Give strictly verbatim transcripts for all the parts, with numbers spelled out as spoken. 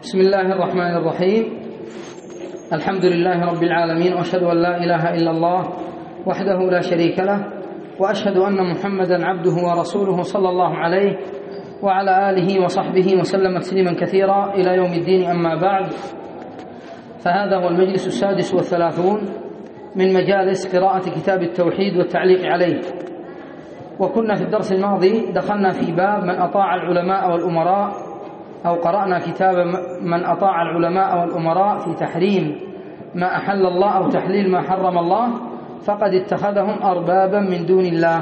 بسم الله الرحمن الرحيم. الحمد لله رب العالمين، وأشهد أن لا إله إلا الله وحده لا شريك له، وأشهد أن محمدا عبده ورسوله صلى الله عليه وعلى آله وصحبه وسلم تسليما كثيرا إلى يوم الدين. أما بعد، فهذا هو المجلس السادس والثلاثون من مجالس قراءة كتاب التوحيد والتعليق عليه. وكنا في الدرس الماضي دخلنا في باب من أطاع العلماء والأمراء، أو قرأنا كتاب من أطاع العلماء والأمراء في تحريم ما أحل الله أو تحليل ما حرم الله فقد اتخذهم أربابا من دون الله.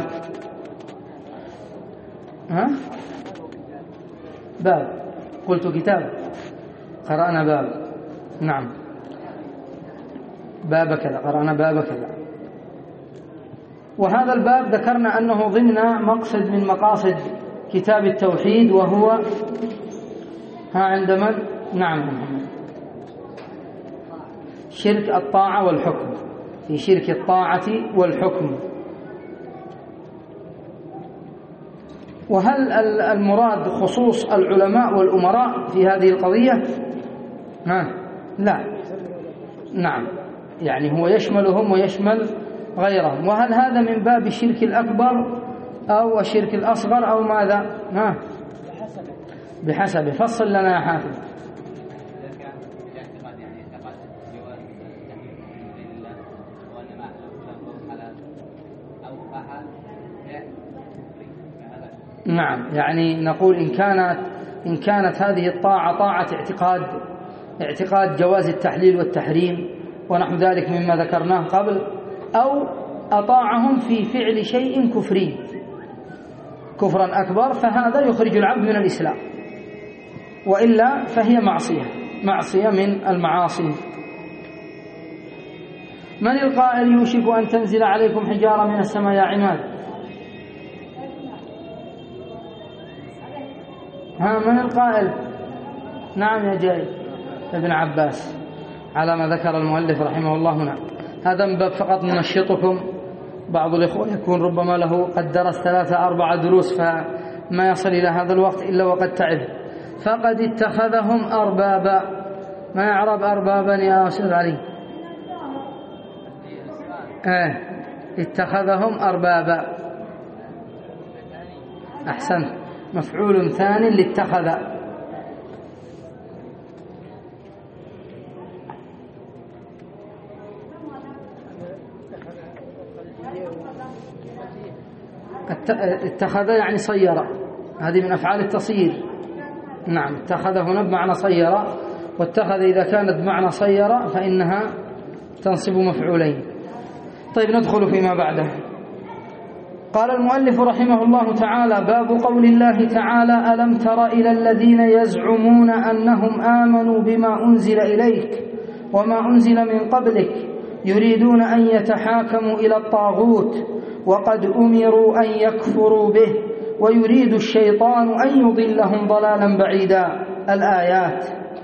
ها؟ باب، قلت كتاب، قرأنا باب، نعم، باب كذا، قرأنا باب كذا. وهذا الباب ذكرنا أنه ضمن مقصد من مقاصد كتاب التوحيد، وهو ها عند من؟ نعم، شرك الطاعة والحكم، في شرك الطاعة والحكم. وهل المراد خصوص العلماء والأمراء في هذه القضية؟ ها؟ لا، نعم، يعني هو يشملهم ويشمل غيرهم. وهل هذا من باب الشرك الأكبر أو الشرك الأصغر أو ماذا؟ ها؟ بحسب. فصل لنا يا حافظ. نعم، يعني نقول إن كانت إن كانت هذه الطاعة طاعة اعتقاد اعتقاد جواز التحليل والتحريم ونحو ذلك مما ذكرناه قبل، أو أطاعهم في فعل شيء كفري كفرا أكبر، فهذا يخرج العبد من الإسلام، وإلا فهي معصية معصية من المعاصي. من القائل يوشك أن تنزل عليكم حجارة من السماء يا عماد؟ ها، من القائل؟ نعم يا جاي ابن عباس، على ما ذكر المؤلف رحمه الله هنا. هذا من باب فقط ننشطكم. بعض الإخوة يكون ربما له قد درس ثلاثة أربعة دروس فما يصل إلى هذا الوقت إلا وقد تعب. فقد اتخذهم أربابا. ما يعرب أربابا يا أستاذ علي؟ آه. اتخذهم أربابا. أحسن، مفعول ثاني لاتخذ. اتخذ يعني صير، هذه من أفعال التصيير. نعم، اتخذ هنا بمعنى صير، واتخذ إذا كانت بمعنى صير فإنها تنصب مفعولين. طيب، ندخل فيما بعده. قال المؤلف رحمه الله تعالى: باب قول الله تعالى: ألم تر إلى الذين يزعمون أنهم آمنوا بما أنزل إليك وما أنزل من قبلك يريدون أن يتحاكموا إلى الطاغوت وقد أمروا أن يكفروا به ويريد الشيطان أن يضلهم ضلالا بعيدا. الآيات.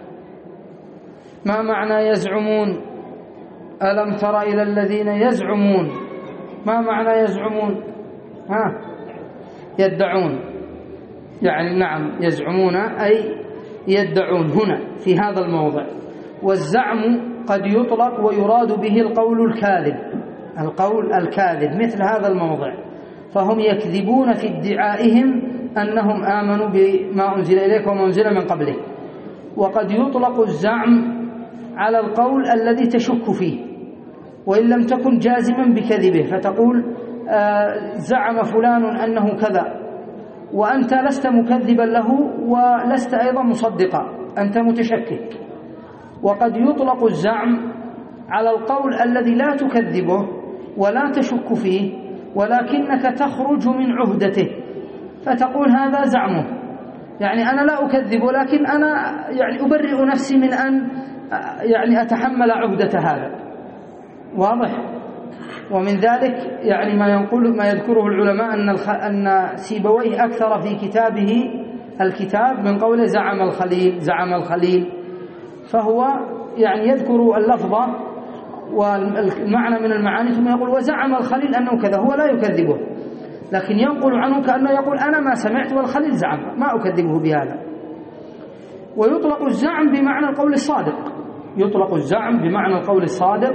ما معنى يزعمون؟ ألم تر إلى الذين يزعمون، ما معنى يزعمون؟ ها؟ يدعون، يعني نعم، يزعمون أي يدعون هنا في هذا الموضع. والزعم قد يطلق ويراد به القول الكاذب، القول الكاذب مثل هذا الموضع. فهم يكذبون في ادعائهم أنهم آمنوا بما أنزل إليك وما أنزل من قبلك. وقد يطلق الزعم على القول الذي تشك فيه وإن لم تكن جازما بكذبه، فتقول آه زعم فلان أنه كذا، وأنت لست مكذبا له ولست أيضا مصدقا، أنت متشكك. وقد يطلق الزعم على القول الذي لا تكذبه ولا تشك فيه ولكنك تخرج من عهدته، فتقول هذا زعمه، يعني أنا لا أكذب ولكن أنا يعني أبرئ نفسي من أن يعني أتحمل عهدة هذا. واضح؟ ومن ذلك يعني ما ينقل ما يذكره العلماء أن أن سيبويه أكثر في كتابه الكتاب من قوله زعم الخليل زعم الخليل، فهو يعني يذكر اللفظة والمعنى من المعاني ثم يقول وزعم الخليل أنه كذا، هو لا يكذبه لكن ينقل عنه كأنه يقول أنا ما سمعت والخليل زعم، ما أكذبه بهذا. ويطلق الزعم بمعنى القول الصادق، يطلق الزعم بمعنى القول الصادق،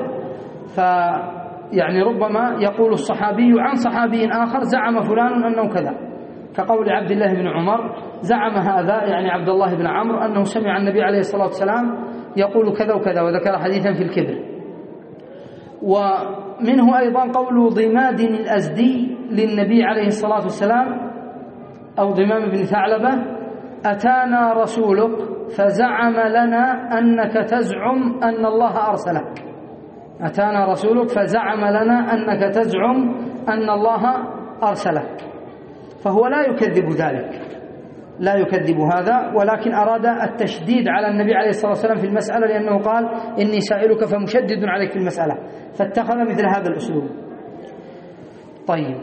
فيعني ربما يقول الصحابي عن صحابي آخر زعم فلان أنه كذا، كقول عبد الله بن عمر زعم هذا يعني عبد الله بن عمرو أنه سمع النبي عليه الصلاة والسلام يقول كذا وكذا، وذكر حديثا في الكبر. ومنه أيضا قول ضماد الأزدي للنبي عليه الصلاة والسلام أو ضمام بن ثعلبة: أتانا رسولك فزعم لنا أنك تزعم أن الله أرسلك. أتانا رسولك فزعم لنا أنك تزعم أن الله أرسلك. فهو لا يكذب ذلك، لا يكذب هذا، ولكن أراد التشديد على النبي عليه الصلاة والسلام في المسألة، لأنه قال: إني سائلك فمشدد عليك في المسألة، فاتخذ مثل هذا الأسلوب. طيب،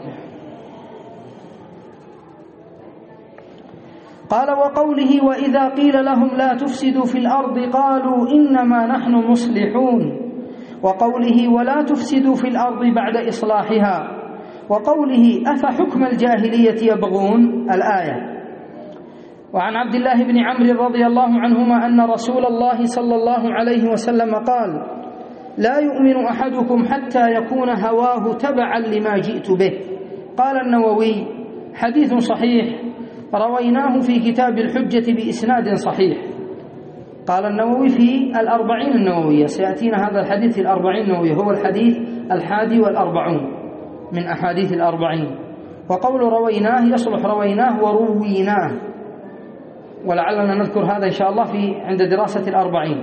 قال: وقوله: وإذا قيل لهم لا تفسدوا في الأرض قالوا إنما نحن مصلحون. وقوله: ولا تفسدوا في الأرض بعد إصلاحها. وقوله: أفحكم الجاهلية يبغون، الآية. وعن عبد الله بن عمرو رضي الله عنهما أن رسول الله صلى الله عليه وسلم قال: لا يؤمن أحدكم حتى يكون هواه تبعا لما جئت به. قال النووي: حديث صحيح رويناه في كتاب الحجة بإسناد صحيح. قال النووي في الأربعين النووية، سيأتينا هذا الحديث في الأربعين النووية، هو الحديث الحادي والأربعون من أحاديث الأربعين. وقول رويناه يصلح رويناه ورويناه، ولعلنا نذكر هذا إن شاء الله في عند دراسة الأربعين،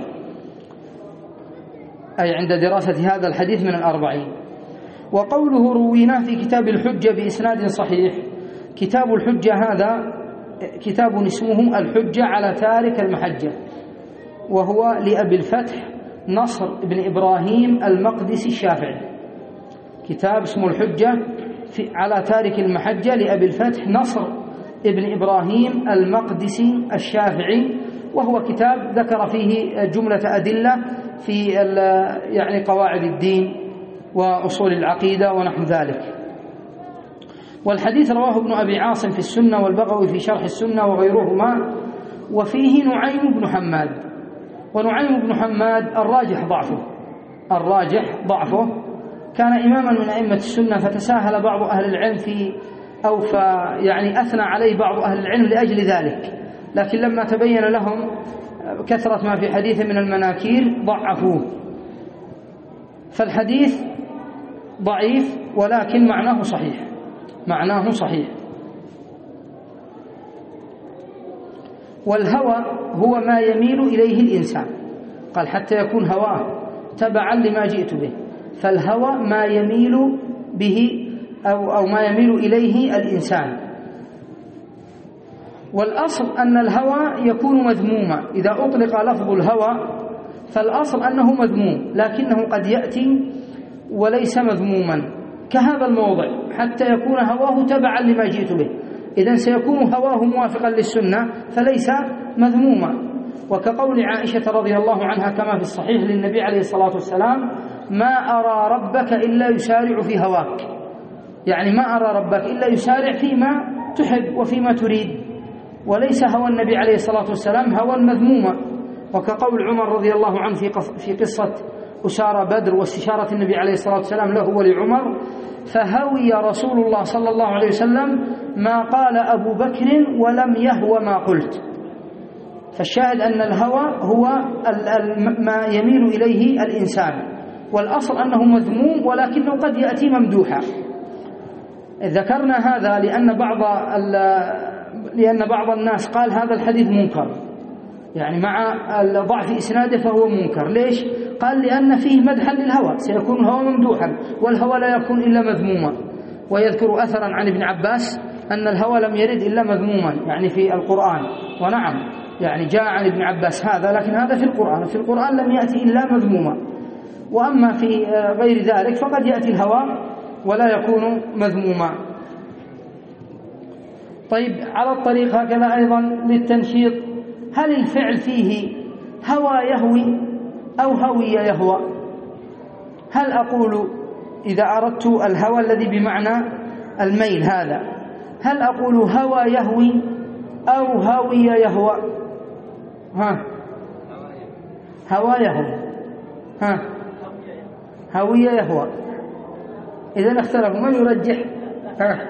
أي عند دراسة هذا الحديث من الأربعين. وقوله رويناه في كتاب الحجة بإسناد صحيح، كتاب الحجة هذا كتاب اسمه الحجة على تارك المحجة، وهو لأبي الفتح نصر بن إبراهيم المقدسي الشافعي. كتاب اسمه الحجة في على تارك المحجة لأبي الفتح نصر ابن إبراهيم المقدسي الشافعي، وهو كتاب ذكر فيه جملة أدلة في يعني قواعد الدين وأصول العقيدة ونحو ذلك. والحديث رواه ابن أبي عاصم في السنة والبغوي في شرح السنة وغيرهما. وفيه نعيم بن حماد، ونعيم بن حماد الراجح ضعفه، الراجح ضعفه كان إماما من أئمة السنة، فتساهل بعض أهل العلم في أو يعني أثنى عليه بعض أهل العلم لأجل ذلك، لكن لما تبين لهم كثرة ما في حديث من المناكير ضعفوه. فالحديث ضعيف ولكن معناه صحيح، معناه صحيح. والهوى هو ما يميل إليه الإنسان، قال حتى يكون هواه تبعا لما جئت به، فالهوى ما يميل به أو, أو ما يميل إليه الإنسان. والأصل أن الهوى يكون مذموما، إذا أطلق لفظ الهوى فالأصل أنه مذموم، لكنه قد يأتي وليس مذموما، كهذا الموضع حتى يكون هواه تبعا لما جئت به، إذن سيكون هواه موافقا للسنة فليس مذموما. وكقول عائشة رضي الله عنها كما في الصحيح للنبي عليه الصلاة والسلام: ما أرى ربك إلا يسارع في هواك، يعني ما أرى ربك إلا يسارع فيما تحب وفيما تريد، وليس هوى النبي عليه الصلاة والسلام هوى مذموما. وكقول عمر رضي الله عنه في قصة أسارى بدر واستشارة النبي عليه الصلاة والسلام له ولعمر: فهوي رسول الله صلى الله عليه وسلم ما قال أبو بكر ولم يهوى ما قلت. فالشاهد أن الهوى هو ما يميل إليه الإنسان، والأصل أنه مذموم ولكنه قد يأتي ممدوحا. ذكرنا هذا لأن بعض لأن بعض الناس قال هذا الحديث منكر، يعني مع ضعف إسناده فهو منكر. ليش؟ قال لأن فيه مدحا للهوى، سيكون الهوى ممدوحا، والهوى لا يكون إلا مذموما. ويذكر أثرا عن ابن عباس أن الهوى لم يرد إلا مذموما، يعني في القرآن. ونعم يعني جاء عن ابن عباس هذا، لكن هذا في القرآن، في القرآن لم يأتي إلا مذموما. وأما في غير ذلك فقد يأتي الهوى ولا يكون مذموما. طيب، على الطريق هكذا أيضا للتنشيط: هل الفعل فيه هوى يهوي أو هوي يهوى؟ هل أقول إذا أردت الهوى الذي بمعنى الميل هذا، هل أقول هوى يهوي أو هوي يهوى؟ ها هوى يهوى ها هوية يهوى. إذا اختلفوا من يرجح؟ ها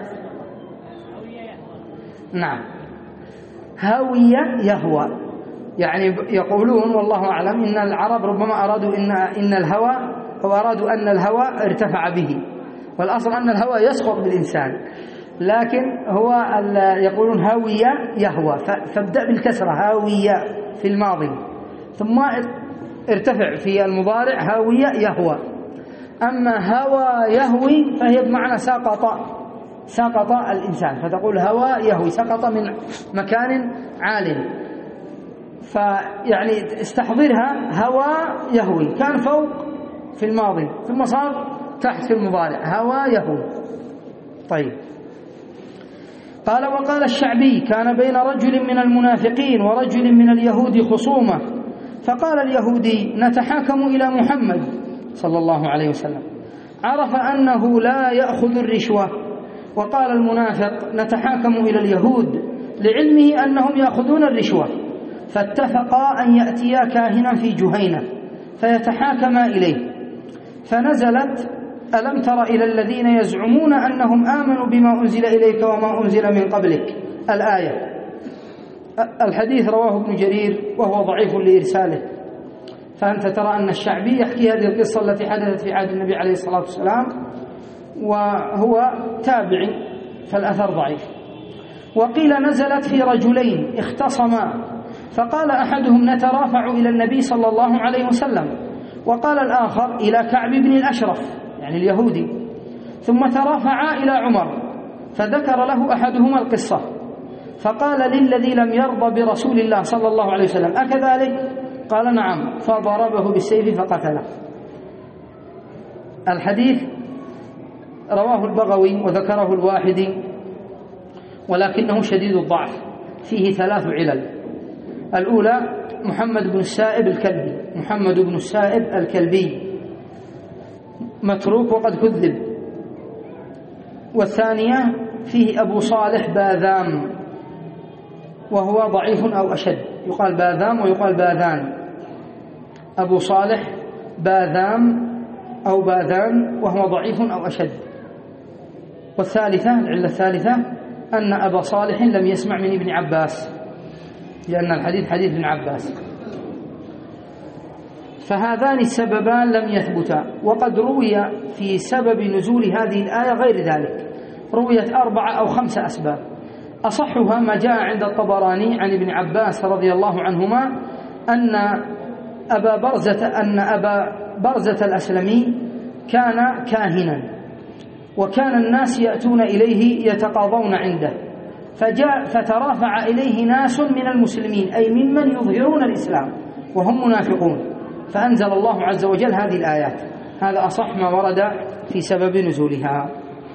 نعم هوية يهوى، يعني يقولون والله أعلم إن العرب ربما أرادوا إن إن الهوى أو أرادوا أن الهوى ارتفع به، والأصل أن الهوى يسقط بالإنسان، لكن هو يقولون هاوية يهوى، فابدأ بالكسرة هاوية في الماضي ثم ارتفع في المضارع هاوية يهوى. أما هوى يهوي فهي بمعنى سقط سقط الإنسان، فتقول هوى يهوي سقط من مكان عال، فيعني استحضرها هوى يهوي كان فوق في الماضي ثم صار تحت في المضارع هوى يهوي. طيب قال وقال الشعبي كان بين رجل من المنافقين ورجل من اليهود خصومة، فقال اليهودي نتحاكم إلى محمد صلى الله عليه وسلم، عرف أنه لا يأخذ الرشوة، وقال المنافق نتحاكم إلى اليهود لعلمه أنهم يأخذون الرشوة، فاتفقا أن يأتيا كاهنا في جهينة فيتحاكما إليه، فنزلت ألم تر إلى الذين يزعمون أنهم آمنوا بما أنزل إليك وما أنزل من قبلك الآية. الحديث رواه ابن جرير وهو ضعيف لإرساله، فأنت ترى أن الشعبي يحكي هذه القصة التي حدثت في عهد النبي عليه الصلاة والسلام وهو تابعي فالأثر ضعيف. وقيل نزلت في رجلين اختصما، فقال أحدهم نترافع إلى النبي صلى الله عليه وسلم، وقال الآخر إلى كعب بن الأشرف يعني اليهودي، ثم ترافعا إلى عمر، فذكر له أحدهما القصة، فقال للذي لم يرضى برسول الله صلى الله عليه وسلم أكذلك؟ قال نعم، فضربه بالسيف فقتله. الحديث رواه البغوي وذكره الواحدي، ولكنه شديد الضعف، فيه ثلاث علل. الأولى محمد بن السائب الكلبي محمد بن السائب الكلبي متروك وقد كذب. والثانية فيه أبو صالح باذام وهو ضعيف أو أشد، يقال باذام ويقال باذان، أبو صالح باذام أو باذان وهو ضعيف أو أشد. والثالثة العلة الثالثة أن أبا صالح لم يسمع من ابن عباس، لأن الحديث حديث ابن عباس، فهذان السببان لم يثبتا. وقد روي في سبب نزول هذه الآية غير ذلك، رويت أربعة أو خمسة أسباب، أصحها ما جاء عند الطبراني عن ابن عباس رضي الله عنهما أن أبا برزة أن أبا برزة الأسلمي كان كاهنا، وكان الناس يأتون إليه يتقاضون عنده، فجاء فترافع إليه ناس من المسلمين أي ممن يظهرون الإسلام وهم منافقون، فأنزل الله عز وجل هذه الآيات. هذا أصح ما ورد في سبب نزولها.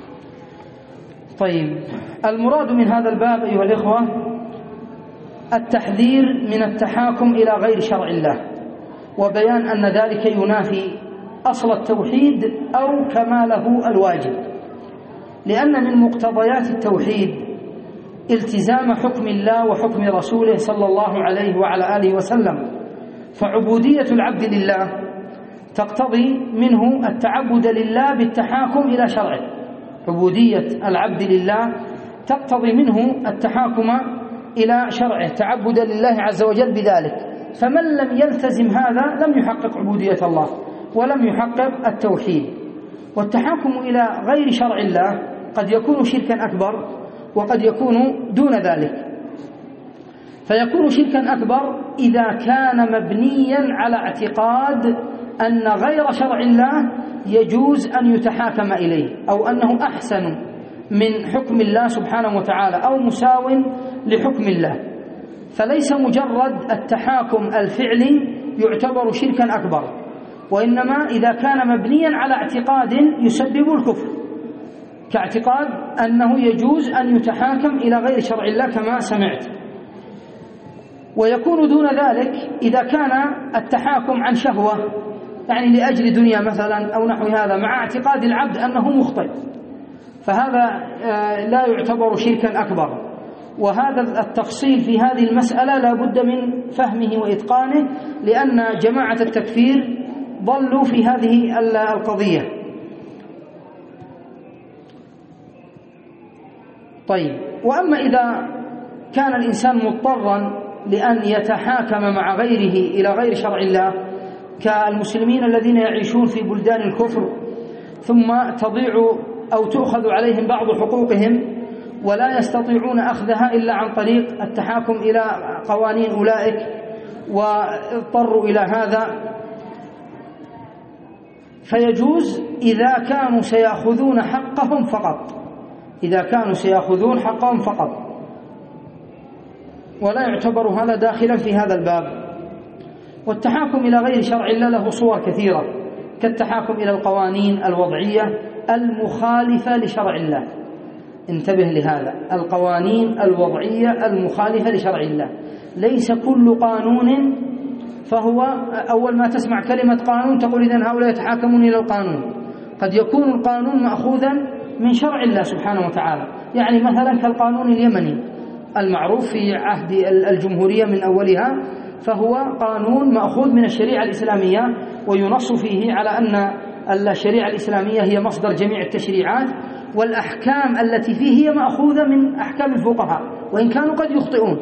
طيب المراد من هذا الباب أيها الإخوة التحذير من التحاكم إلى غير شرع الله، وبيان أن ذلك ينافي أصل التوحيد أو كماله الواجب، لأن من مقتضيات التوحيد التزام حكم الله وحكم رسوله صلى الله عليه وعلى آله وسلم، فعبودية العبد لله تقتضي منه التعبد لله بالتحاكم إلى شرعه، عبودية العبد لله تقتضي منه التحاكم إلى شرعه تعبدا لله عز وجل بذلك، فمن لم يلتزم هذا لم يحقق عبودية الله ولم يحقق التوحيد. والتحاكم إلى غير شرع الله قد يكون شركا أكبر وقد يكون دون ذلك، فيكون شركا أكبر إذا كان مبنيا على اعتقاد أن غير شرع الله يجوز أن يتحاكم إليه، أو أنه أحسن من حكم الله سبحانه وتعالى أو مساو لحكم الله، فليس مجرد التحاكم الفعلي يعتبر شركا أكبر، وإنما إذا كان مبنيا على اعتقاد يسبب الكفر، كاعتقاد أنه يجوز أن يتحاكم إلى غير شرع الله كما سمعت. ويكون دون ذلك إذا كان التحاكم عن شهوة، يعني لأجل دنيا مثلا أو نحو هذا، مع اعتقاد العبد أنه مخطئ، فهذا لا يعتبر شركا أكبر. وهذا التفصيل في هذه المسألة لا بد من فهمه وإتقانه، لأن جماعة التكفير ضلوا في هذه القضية. طيب، وأما إذا كان الإنسان مضطرا لأن يتحاكم مع غيره إلى غير شرع الله، كالمسلمين الذين يعيشون في بلدان الكفر ثم تضيع أو تؤخذ عليهم بعض حقوقهم ولا يستطيعون أخذها إلا عن طريق التحاكم إلى قوانين أولئك، واضطروا إلى هذا، فيجوز إذا كانوا سيأخذون حقهم فقط، إذا كانوا سيأخذون حقهم فقط، ولا يعتبر هذا داخلا في هذا الباب. والتحاكم إلى غير شرع الله له صور كثيرة، كالتحاكم إلى القوانين الوضعية المخالفة لشرع الله. انتبه لهذا، القوانين الوضعية المخالفة لشرع الله، ليس كل قانون فهو أول ما تسمع كلمة قانون تقول إذن هؤلاء يتحاكمون إلى القانون. قد يكون القانون مأخوذا من شرع الله سبحانه وتعالى، يعني مثلا كالقانون اليمني المعروف في عهد الجمهورية من أولها، فهو قانون مأخوذ من الشريعة الإسلامية، وينص فيه على أن الشريعة الإسلامية هي مصدر جميع التشريعات، والأحكام التي فيه هي مأخوذة من أحكام الفقهاء، وإن كانوا قد يخطئون،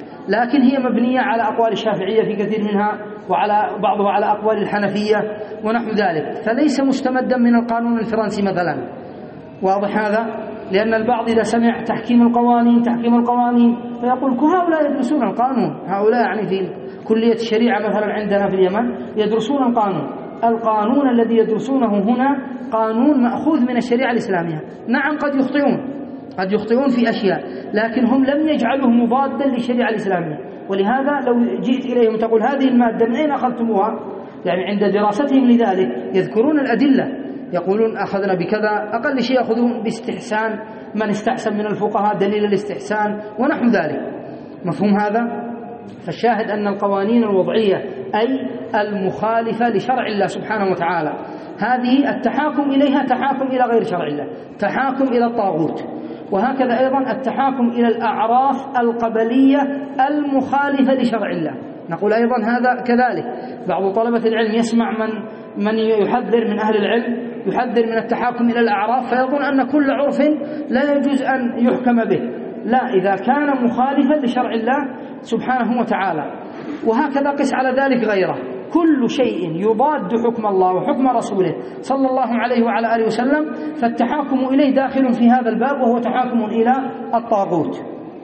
لكن هي مبنية على أقوال الشافعية في كثير منها، وعلى بعضها على أقوال الحنفية ونحو ذلك، فليس مستمدا من القانون الفرنسي مثلا. واضح هذا؟ لأن البعض إذا سمع تحكيم القوانين تحكيم القوانين فيقول هؤلاء يدرسون القانون، هؤلاء يعني في كلية الشريعة مثلا عندنا في اليمن يدرسون القانون. القانون الذي يدرسونه هنا قانون مأخوذ من الشريعة الإسلامية. نعم قد يخطئون قد يخطئون في أشياء، لكن هم لم يجعلوه مضادا للشريعة الإسلامية. ولهذا لو جئت إليهم تقول هذه المادة من أين أخذتموها، يعني عند دراستهم لذلك يذكرون الأدلة، يقولون أخذنا بكذا، أقل شيء يأخذون باستحسان، من استحسن من الفقهاء دليل الاستحسان ونحو ذلك. مفهوم هذا؟ فالشاهد أن القوانين الوضعية أي المخالفة لشرع الله سبحانه وتعالى، هذه التحاكم إليها تحاكم إلى غير شرع الله، تحاكم إلى الطاغوت. وهكذا أيضا التحاكم إلى الأعراف القبلية المخالفة لشرع الله، نقول أيضا هذا كذلك. بعض طلبة العلم يسمع من من يحذر من أهل العلم يحذر من التحاكم إلى الأعراف، فيظن أن كل عرف لا يجوز أن يحكم به. لا، إذا كان مخالفا لشرع الله سبحانه وتعالى. وهكذا قس على ذلك غيره، كل شيء يضاد حكم الله وحكم رسوله صلى الله عليه وعلى آله وسلم فالتحاكم إليه داخل في هذا الباب، وهو تحاكم إلى الطاغوت.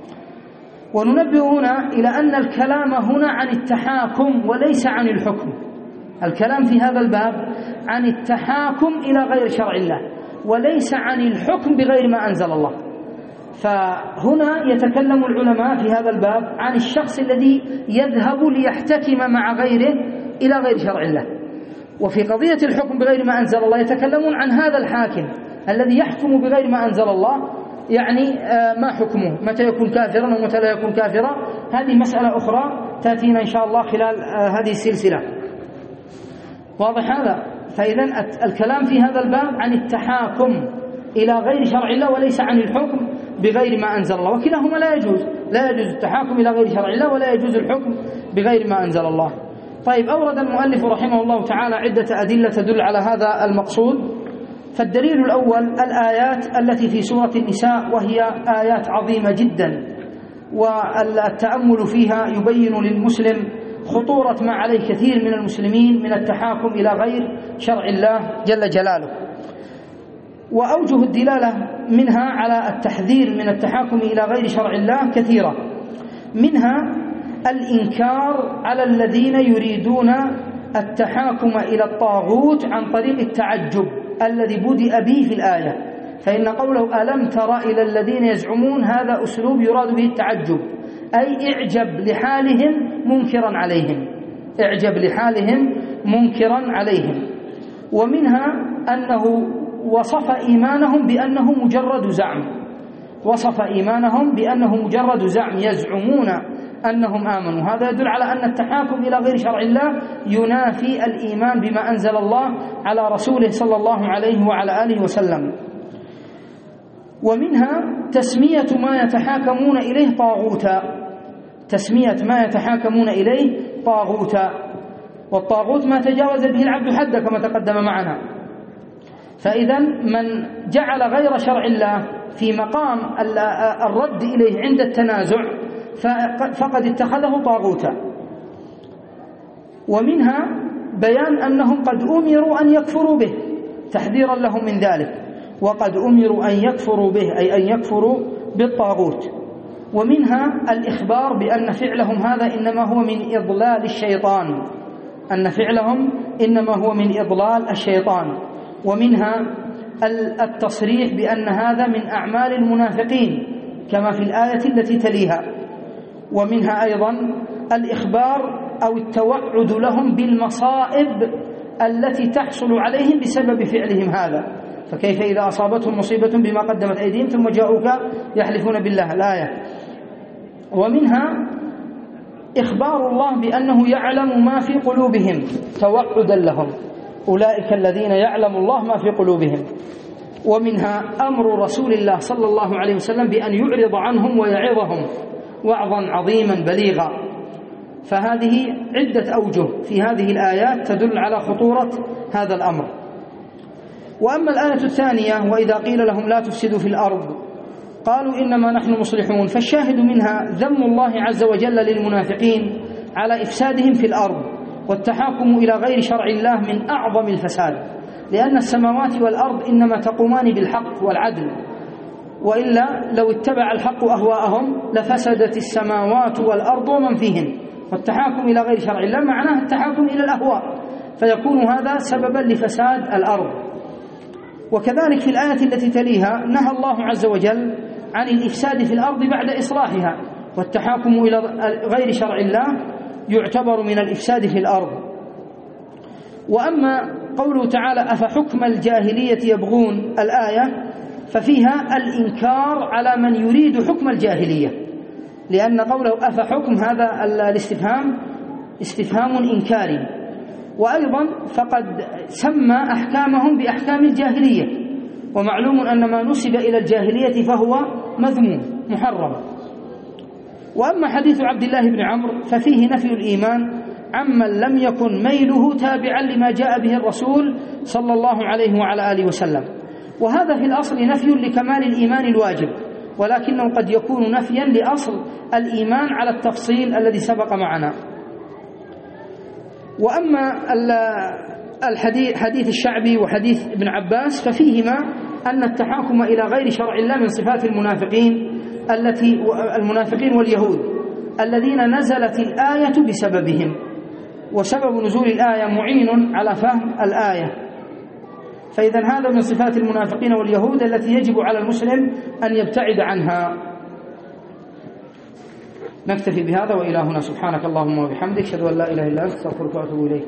وننبه هنا إلى أن الكلام هنا عن التحاكم وليس عن الحكم. الكلام في هذا الباب عن التحاكم إلى غير شرع الله، وليس عن الحكم بغير ما أنزل الله. فهنا يتكلم العلماء في هذا الباب عن الشخص الذي يذهب ليحتكم مع غيره إلى غير شرع الله. وفي قضية الحكم بغير ما أنزل الله يتكلمون عن هذا الحاكم الذي يحكم بغير ما أنزل الله، يعني ما حكمه، متى يكون كافرا ومتى لا يكون كافرا. هذه مسألة أخرى تأتينا إن شاء الله خلال هذه السلسلة. واضح هذا؟ فإذا الكلام في هذا الباب عن التحاكم إلى غير شرع الله وليس عن الحكم بغير ما أنزل الله، وكلاهما لا يجوز، لا يجوز التحاكم إلى غير شرع الله ولا يجوز الحكم بغير ما أنزل الله. طيب، أورد المؤلف رحمه الله تعالى عدة أدلة تدل على هذا المقصود. فالدليل الأول الآيات التي في سورة النساء، وهي آيات عظيمة جدا، والتأمل فيها يبين للمسلم خطورة ما عليه كثير من المسلمين من التحاكم إلى غير شرع الله جل جلاله. وأوجه الدلالة منها على التحذير من التحاكم إلى غير شرع الله كثيرة، منها الإنكار على الذين يريدون التحاكم إلى الطاغوت عن طريق التعجب الذي بدأ به في الآية. فإن قوله ألم تر إلى الذين يزعمون، هذا أسلوب يراد به التعجب، أي اعجب لحالهم منكرا عليهم، اعجب لحالهم منكرا عليهم. ومنها أنه وصف إيمانهم بأنه مجرد زعم، وصف إيمانهم بأنه مجرد زعم، يزعمون أنهم آمنوا. هذا يدل على أن التحاكم إلى غير شرع الله ينافي الإيمان بما أنزل الله على رسوله صلى الله عليه وعلى آله وسلم. ومنها تسمية ما يتحاكمون إليه طاغوتا، تسمية ما يتحاكمون إليه طاغوتا، والطاغوت ما تجاوز به العبد حده كما تقدم معنا. فإذا من جعل غير شرع الله في مقام الرد إليه عند التنازع فقد اتخذه طاغوتا. ومنها بيان أنهم قد أمروا أن يكفروا به تحذيرا لهم من ذلك، وقد أمروا أن يكفروا به أي أن يكفروا بالطاغوت. ومنها الإخبار بأن فعلهم هذا إنما هو من إضلال الشيطان، أن فعلهم إنما هو من إضلال الشيطان. ومنها التصريح بأن هذا من أعمال المنافقين كما في الآية التي تليها. ومنها أيضا الإخبار أو التوعد لهم بالمصائب التي تحصل عليهم بسبب فعلهم هذا، فكيف إذا أصابتهم مصيبة بما قدمت أيديهم ثم جاءوك يحلفون بالله، الآية. ومنها إخبار الله بأنه يعلم ما في قلوبهم توعدا لهم، أولئك الذين يعلم الله ما في قلوبهم. ومنها أمر رسول الله صلى الله عليه وسلم بأن يعرض عنهم ويعظهم وعظا عظيما بليغا. فهذه عدة أوجه في هذه الآيات تدل على خطورة هذا الأمر. وأما الآية الثانية وإذا قيل لهم لا تفسدوا في الأرض قالوا إنما نحن مصلحون، فالشاهد منها ذم الله عز وجل للمنافقين على إفسادهم في الأرض والتحاكم إلى غير شرع الله من أعظم الفساد، لأن السماوات والأرض إنما تقومان بالحق والعدل، وإلا لو اتبع الحق أهواءهم لفسدت السماوات والأرض ومن فيهن. والتحاكم إلى غير شرع الله معناه التحاكم إلى الأهواء، فيكون هذا سببا لفساد الأرض. وكذلك في الآية التي تليها نهى الله عز وجل عن الإفساد في الأرض بعد إصلاحها، والتحاكم إلى غير شرع الله يعتبر من الإفساد في الأرض. وأما قوله تعالى أفحكم الجاهلية يبغون الآية ففيها الإنكار على من يريد حكم الجاهلية، لأن قوله أفحكم هذا الاستفهام استفهام إنكاري، وأيضا فقد سمى أحكامهم بأحكام الجاهلية، ومعلوم أن ما نسب إلى الجاهلية فهو مذموم محرم. وأما حديث عبد الله بن عمرو ففيه نفي الإيمان عمن لم يكن ميله تابعا لما جاء به الرسول صلى الله عليه وعلى آله وسلم، وهذا في الأصل نفي لكمال الإيمان الواجب، ولكنه قد يكون نفيا لأصل الإيمان على التفصيل الذي سبق معنا. وأما الحديث حديث الشعبي وحديث ابن عباس ففيهما أن التحاكم إلى غير شرع الله من صفات المنافقين التي المنافقين واليهود الذين نزلت الآية بسببهم، وسبب نزول الآية معين على فهم الآية. فإذا هذا من صفات المنافقين واليهود التي يجب على المسلم أن يبتعد عنها. نكتفي بهذا وإلى هنا، سبحانك اللهم وبحمدك أشهد أن لا إله إلا أنت أستغفرك وأتوب إليك.